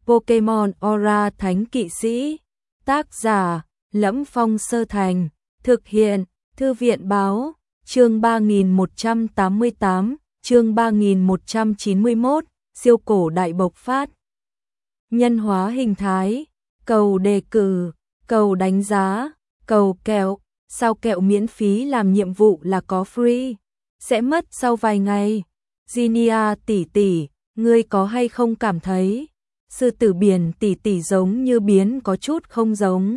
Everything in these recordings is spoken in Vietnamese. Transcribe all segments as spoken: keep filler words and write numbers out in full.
Pokemon Aura Thánh Kỵ Sĩ. Tác giả: Lẫm Phong Sơ Thành. Thực hiện: Thư viện Báo. Chương ba nghìn một trăm tám mươi tám, chương ba nghìn một trăm chín mươi mốt, siêu cổ đại bộc phát. Nhân hóa hình thái, cầu đề cử, cầu đánh giá, cầu kẹo, sao kẹo miễn phí làm nhiệm vụ là có free, sẽ mất sau vài ngày. Ginia tỷ tỷ, ngươi có hay không cảm thấy sư tử biển tỷ tỷ giống như biến có chút không giống?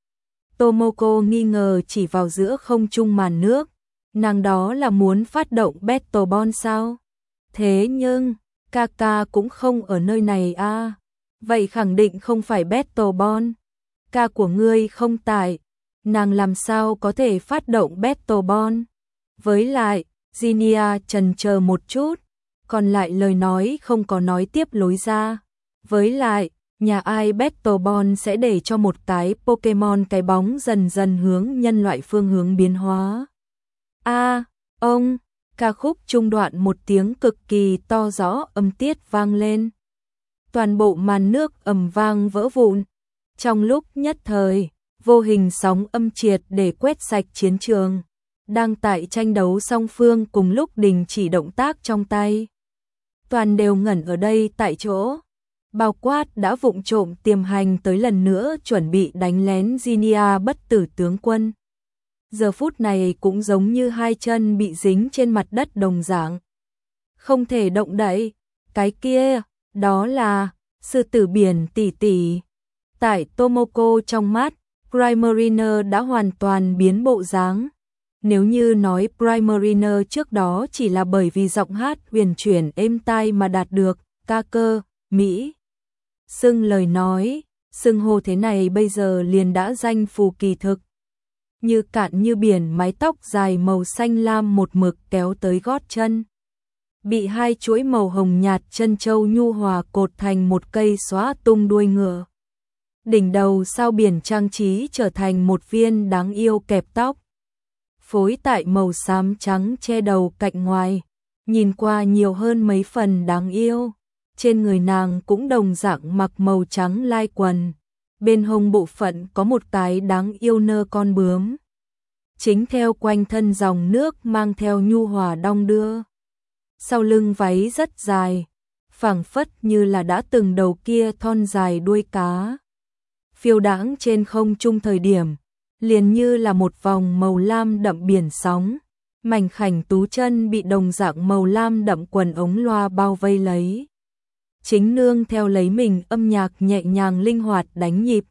Tomoko nghi ngờ chỉ vào giữa không trung màn nước, nàng đó là muốn phát động Battle Ball sao? Thế nhưng, Kaka cũng không ở nơi này a. À. Vậy khẳng định không phải Battle Ball. Ca của ngươi không tại, nàng làm sao có thể phát động Battle Ball? Với lại, Ginia chần chờ một chút, còn lại lời nói không có nói tiếp lối ra. Với lại, nhà ai Battle Ball sẽ để cho một cái Pokemon cái bóng dần dần hướng nhân loại phương hướng biến hóa. A, à, ông, ca khúc trung đoạn một tiếng cực kỳ to rõ âm tiết vang lên. Toàn bộ màn nước ầm vang vỡ vụn. Trong lúc nhất thời, vô hình sóng âm triệt để quét sạch chiến trường. Đang tại tranh đấu song phương cùng lúc đình chỉ động tác trong tay. Toàn đều ngẩn ở đây tại chỗ. Bao quát đã vụng trộm tiềm hành tới lần nữa chuẩn bị đánh lén Ginia bất tử tướng quân. Giờ phút này cũng giống như hai chân bị dính trên mặt đất đồng dạng. Không thể động đậy. Cái kia, đó là sư tử biển tỷ tỷ. Tại Tomoko trong mắt, Primarina đã hoàn toàn biến bộ dáng. Nếu như nói Primarina trước đó chỉ là bởi vì giọng hát huyền chuyển êm tai mà đạt được ca cơ, Mỹ. Xưng lời nói, xưng hô thế này bây giờ liền đã danh phù kỳ thực. Như cạn như biển mái tóc dài màu xanh lam một mực kéo tới gót chân. Bị hai chuỗi màu hồng nhạt chân châu nhu hòa cột thành một cây xóa tung đuôi ngựa. Đỉnh đầu sao biển trang trí trở thành một viên đáng yêu kẹp tóc. Phối tại màu xám trắng che đầu cạnh ngoài, nhìn qua nhiều hơn mấy phần đáng yêu. Trên người nàng cũng đồng dạng mặc màu trắng lai quần. Bên hông bộ phận có một cái đáng yêu nơ con bướm. Chính theo quanh thân dòng nước mang theo nhu hòa đong đưa. Sau lưng váy rất dài, phảng phất như là đã từng đầu kia thon dài đuôi cá. Phiêu đãng trên không trung thời điểm, liền như là một vòng màu lam đậm biển sóng. Mảnh khảnh tú chân bị đồng dạng màu lam đậm quần ống loa bao vây lấy. Chính nương theo lấy mình âm nhạc nhẹ nhàng linh hoạt đánh nhịp.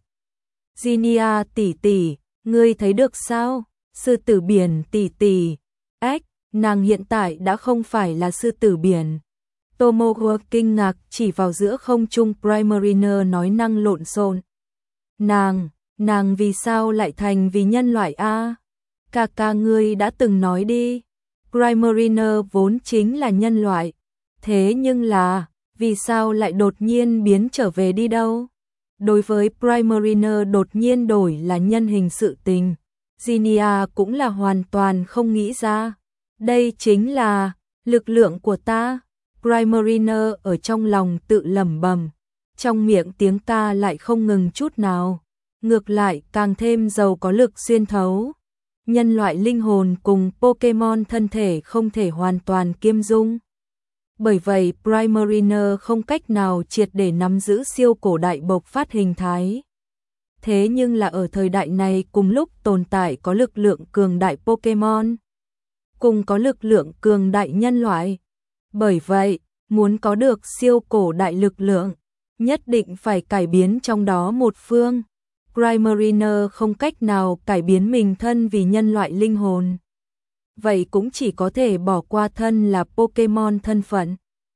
Ginia tỷ tỷ, ngươi thấy được sao? Sư tử biển tỷ tỷ. Ếch, nàng hiện tại đã không phải là sư tử biển. Tomoko kinh ngạc chỉ vào giữa không trung Primarina nói năng lộn xộn. Nàng, nàng vì sao lại thành vì nhân loại a? Ca ca ngươi đã từng nói đi. Primarina vốn chính là nhân loại. Thế nhưng là, vì sao lại đột nhiên biến trở về đi đâu? Đối với Primarina đột nhiên đổi là nhân hình sự tình, Ginia cũng là hoàn toàn không nghĩ ra. Đây chính là lực lượng của ta. Primarina ở trong lòng tự lẩm bẩm, trong miệng tiếng ca lại không ngừng chút nào, ngược lại càng thêm giàu có lực xuyên thấu. Nhân loại linh hồn cùng Pokemon thân thể không thể hoàn toàn kiêm dung. Bởi vậy Primarina không cách nào triệt để nắm giữ siêu cổ đại bộc phát hình thái. Thế nhưng là ở thời đại này cùng lúc tồn tại có lực lượng cường đại Pokemon, cùng có lực lượng cường đại nhân loại. Bởi vậy, muốn có được siêu cổ đại lực lượng, nhất định phải cải biến trong đó một phương. Primarina không cách nào cải biến mình thân vì nhân loại linh hồn. Vậy cũng chỉ có thể bỏ qua thân là Pokemon thân phận.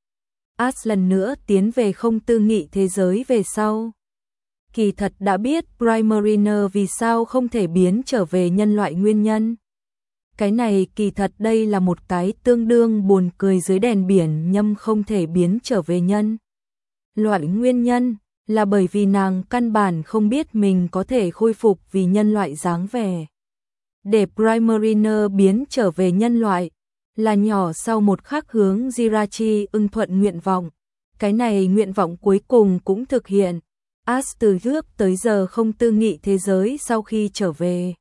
Ash lần nữa tiến về không tư nghị thế giới về sau. Kỳ thật đã biết Primarina vì sao không thể biến trở về nhân loại nguyên nhân. Cái này kỳ thật đây là một cái tương đương buồn cười dưới đèn biển nhâm không thể biến trở về nhân loại nguyên nhân, là bởi vì nàng căn bản không biết mình có thể khôi phục vì nhân loại dáng vẻ. Để Primarina biến trở về nhân loại, là nhỏ sau một khắc hướng Jirachi ưng thuận nguyện vọng, Cái này nguyện vọng cuối cùng cũng thực hiện. Ash từ trước tới giờ không tư nghị thế giới sau khi trở về.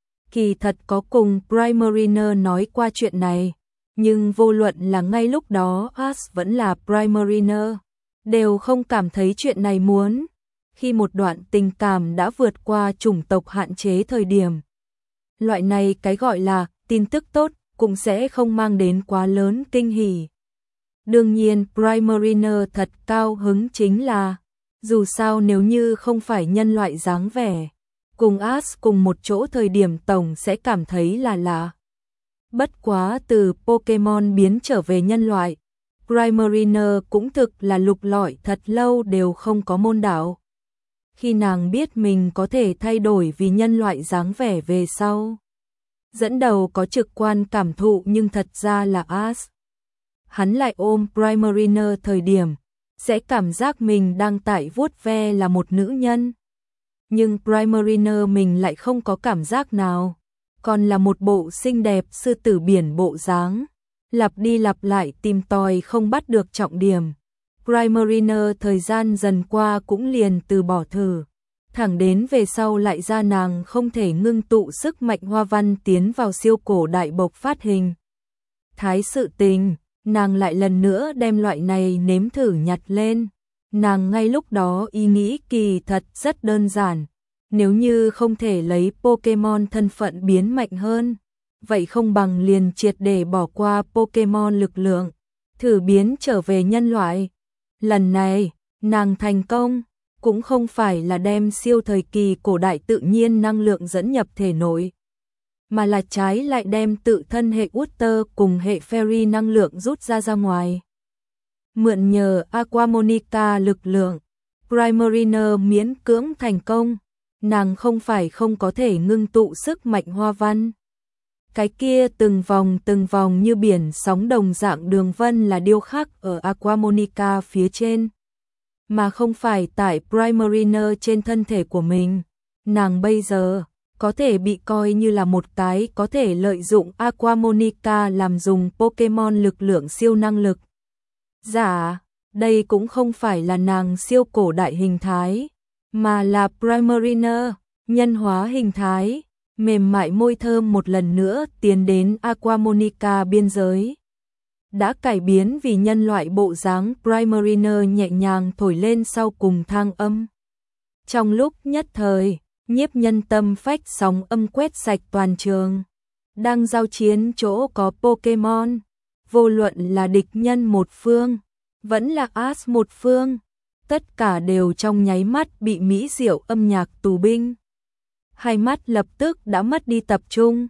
Kỳ thật có cùng Primariner nói qua chuyện này, nhưng vô luận là ngay lúc đó Ash vẫn là Primariner, đều không cảm thấy chuyện này muốn. Khi một đoạn tình cảm đã vượt qua chủng tộc hạn chế thời điểm, loại này cái gọi là tin tức tốt cũng sẽ không mang đến quá lớn kinh hỉ. Đương nhiên Primariner thật cao hứng chính là, dù sao nếu như không phải nhân loại dáng vẻ, cùng Ash cùng một chỗ thời điểm tổng sẽ cảm thấy là lạ. Bất quá từ Pokemon biến trở về nhân loại, Primariner cũng thực là lục lọi thật lâu đều không có môn đạo. Khi nàng biết mình có thể thay đổi vì nhân loại dáng vẻ về sau, dẫn đầu có trực quan cảm thụ nhưng thật ra là Ash. Hắn lại ôm Primariner thời điểm, sẽ cảm giác mình đang tại vuốt ve là một nữ nhân. Nhưng Primariner mình lại không có cảm giác nào, còn là một bộ xinh đẹp sư tử biển bộ dáng, lặp đi lặp lại tìm tòi không bắt được trọng điểm. Primariner thời gian dần qua cũng liền từ bỏ thử, thẳng đến về sau lại ra nàng không thể ngưng tụ sức mạnh hoa văn tiến vào siêu cổ đại bộc phát hình. Thái sự tình, nàng lại lần nữa đem loại này nếm thử nhặt lên. Nàng ngay lúc đó ý nghĩ kỳ thật rất đơn giản, nếu như không thể lấy Pokemon thân phận biến mạnh hơn, vậy không bằng liền triệt để bỏ qua Pokemon lực lượng, thử biến trở về nhân loại. Lần này, nàng thành công, cũng không phải là đem siêu thời kỳ cổ đại tự nhiên năng lượng dẫn nhập thể nội, mà là trái lại đem tự thân hệ Water cùng hệ Fairy năng lượng rút ra ra ngoài. Mượn nhờ Aquamonica lực lượng, Primariner miễn cưỡng thành công, nàng không phải không có thể ngưng tụ sức mạnh hoa văn. Cái kia từng vòng từng vòng như biển sóng đồng dạng đường vân là điêu khắc ở Aquamonica phía trên, mà không phải tại Primariner trên thân thể của mình. Nàng bây giờ có thể bị coi như là một cái có thể lợi dụng Aquamonica làm dùng Pokemon lực lượng siêu năng lực. Dạ, đây cũng không phải là nàng siêu cổ đại hình thái, mà là Primariner, nhân hóa hình thái. Mềm mại môi thơm một lần nữa tiến đến Aquamonica biên giới. Đã cải biến vì nhân loại bộ dáng, Primariner nhẹ nhàng thổi lên sau cùng thang âm. Trong lúc nhất thời, nhiếp nhân tâm phách sóng âm quét sạch toàn trường. Đang giao chiến chỗ có Pokemon, vô luận là địch nhân một phương, vẫn là Ash một phương, tất cả đều trong nháy mắt bị mỹ diệu âm nhạc tù binh. Hai mắt lập tức đã mất đi tập trung.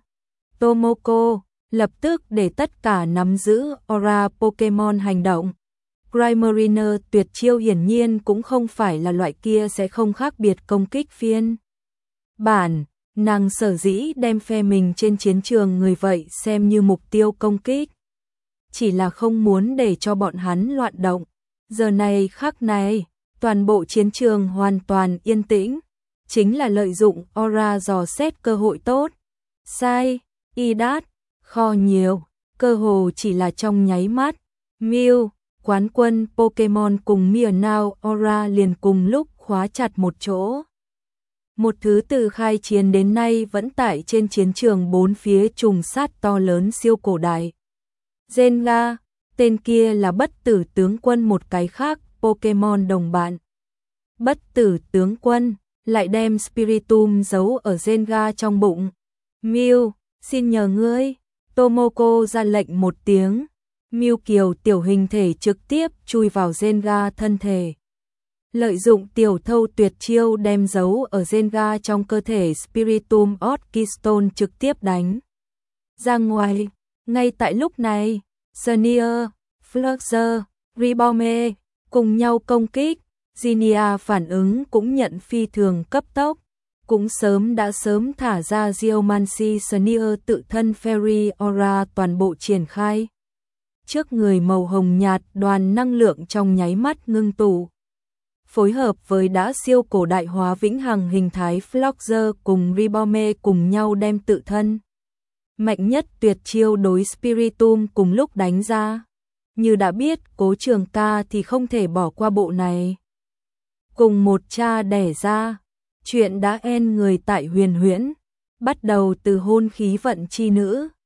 Tomoko lập tức để tất cả nắm giữ aura Pokemon hành động. Primariner tuyệt chiêu hiển nhiên cũng không phải là loại kia sẽ không khác biệt công kích phiên bản. Nàng sở dĩ đem phe mình trên chiến trường người vậy xem như mục tiêu công kích, chỉ là không muốn để cho bọn hắn loạn động. Giờ này khắc này, toàn bộ chiến trường hoàn toàn yên tĩnh, chính là lợi dụng aura dò xét cơ hội tốt. Sai, Idat, kho nhiều, cơ hồ chỉ là trong nháy mắt. Mew, quán quân Pokemon cùng Meowth aura liền cùng lúc khóa chặt một chỗ. Một thứ từ khai chiến đến nay vẫn tại trên chiến trường bốn phía trùng sát to lớn siêu cổ đại. Zenga, tên kia là bất tử tướng quân, một cái khác Pokemon đồng bạn. Bất tử tướng quân lại đem Spiritomb giấu ở Zenga trong bụng. Mew, xin nhờ ngươi. Tomoko ra lệnh một tiếng. Mew kiều tiểu hình thể trực tiếp chui vào Zenga thân thể. Lợi dụng tiểu thâu tuyệt chiêu đem giấu ở Zenga trong cơ thể Spiritomb Orchistone trực tiếp đánh ra ngoài. Ngay tại lúc này, Sneer, Fluxer, Ribome cùng nhau công kích. Zinnia phản ứng cũng nhận phi thường cấp tốc, cũng sớm đã sớm thả ra Geomancy Sneer tự thân Fairy Aura toàn bộ triển khai. Trước người màu hồng nhạt đoàn năng lượng trong nháy mắt ngưng tụ. Phối hợp với đã siêu cổ đại hóa vĩnh hằng hình thái Fluxer cùng Ribome cùng nhau đem tự thân mạnh nhất tuyệt chiêu đối Spiritomb cùng lúc đánh ra. như đã biết Cố Trường Ca thì không thể bỏ qua bộ này. Cùng một cha đẻ ra, chuyện đã en người tại Huyền Huyễn, bắt đầu từ hôn khí vận chi nữ,